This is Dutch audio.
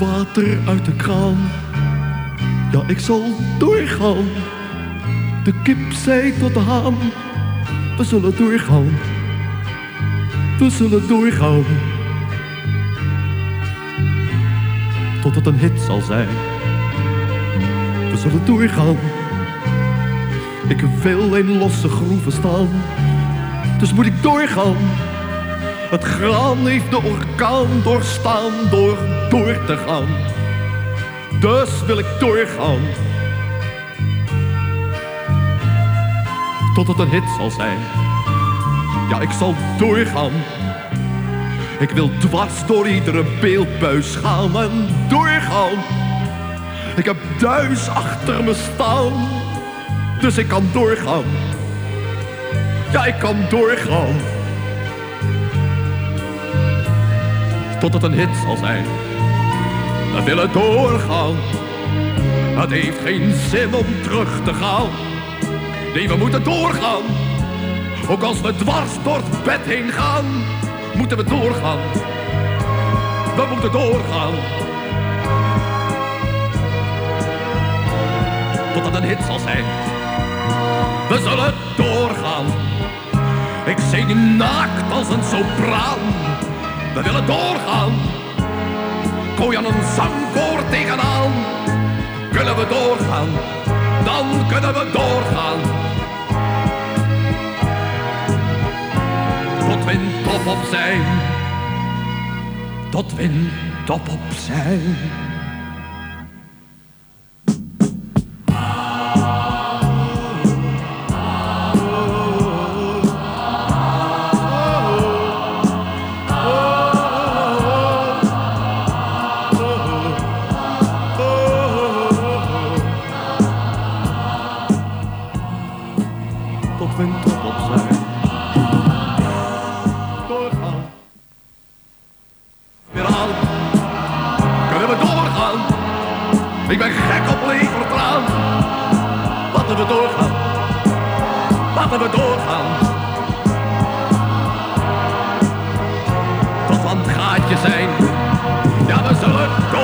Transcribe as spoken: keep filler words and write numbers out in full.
water uit de kraan. Ja, ik zal doorgaan. De kip zei tot de haan. We zullen doorgaan. We zullen doorgaan. Tot het een hit zal zijn. We zullen doorgaan. Ik wil in losse groeven staan. Dus moet ik doorgaan. Het graan heeft de orkaan doorstaan door door te gaan. Dus wil ik doorgaan. Tot het een hit zal zijn. Ja, ik zal doorgaan. Ik wil dwars door iedere beeldbuis gaan en doorgaan. Ik heb duis achter me staan. Dus ik kan doorgaan. Ja, ik kan doorgaan. Tot het een hit zal zijn. We willen doorgaan. Het heeft geen zin om terug te gaan. Nee, we moeten doorgaan. Ook als we dwars door het bed heen gaan, moeten we doorgaan. We moeten doorgaan. Tot het een hit zal zijn. We zullen doorgaan. Ik zing naakt als een sopraan. We willen doorgaan. Gooi aan een zangkoor tegenaan. Kunnen we doorgaan, dan kunnen we doorgaan. Tot we in top op zijn. Tot we in top op zijn. Tot we in top op zijn. Doorgaan. Spiraal. Kunnen we doorgaan? Ik ben gek op levertraan. Laten we doorgaan. Laten we doorgaan. Tot we aan het gaatje zijn. Ja, we zullen doorgaan.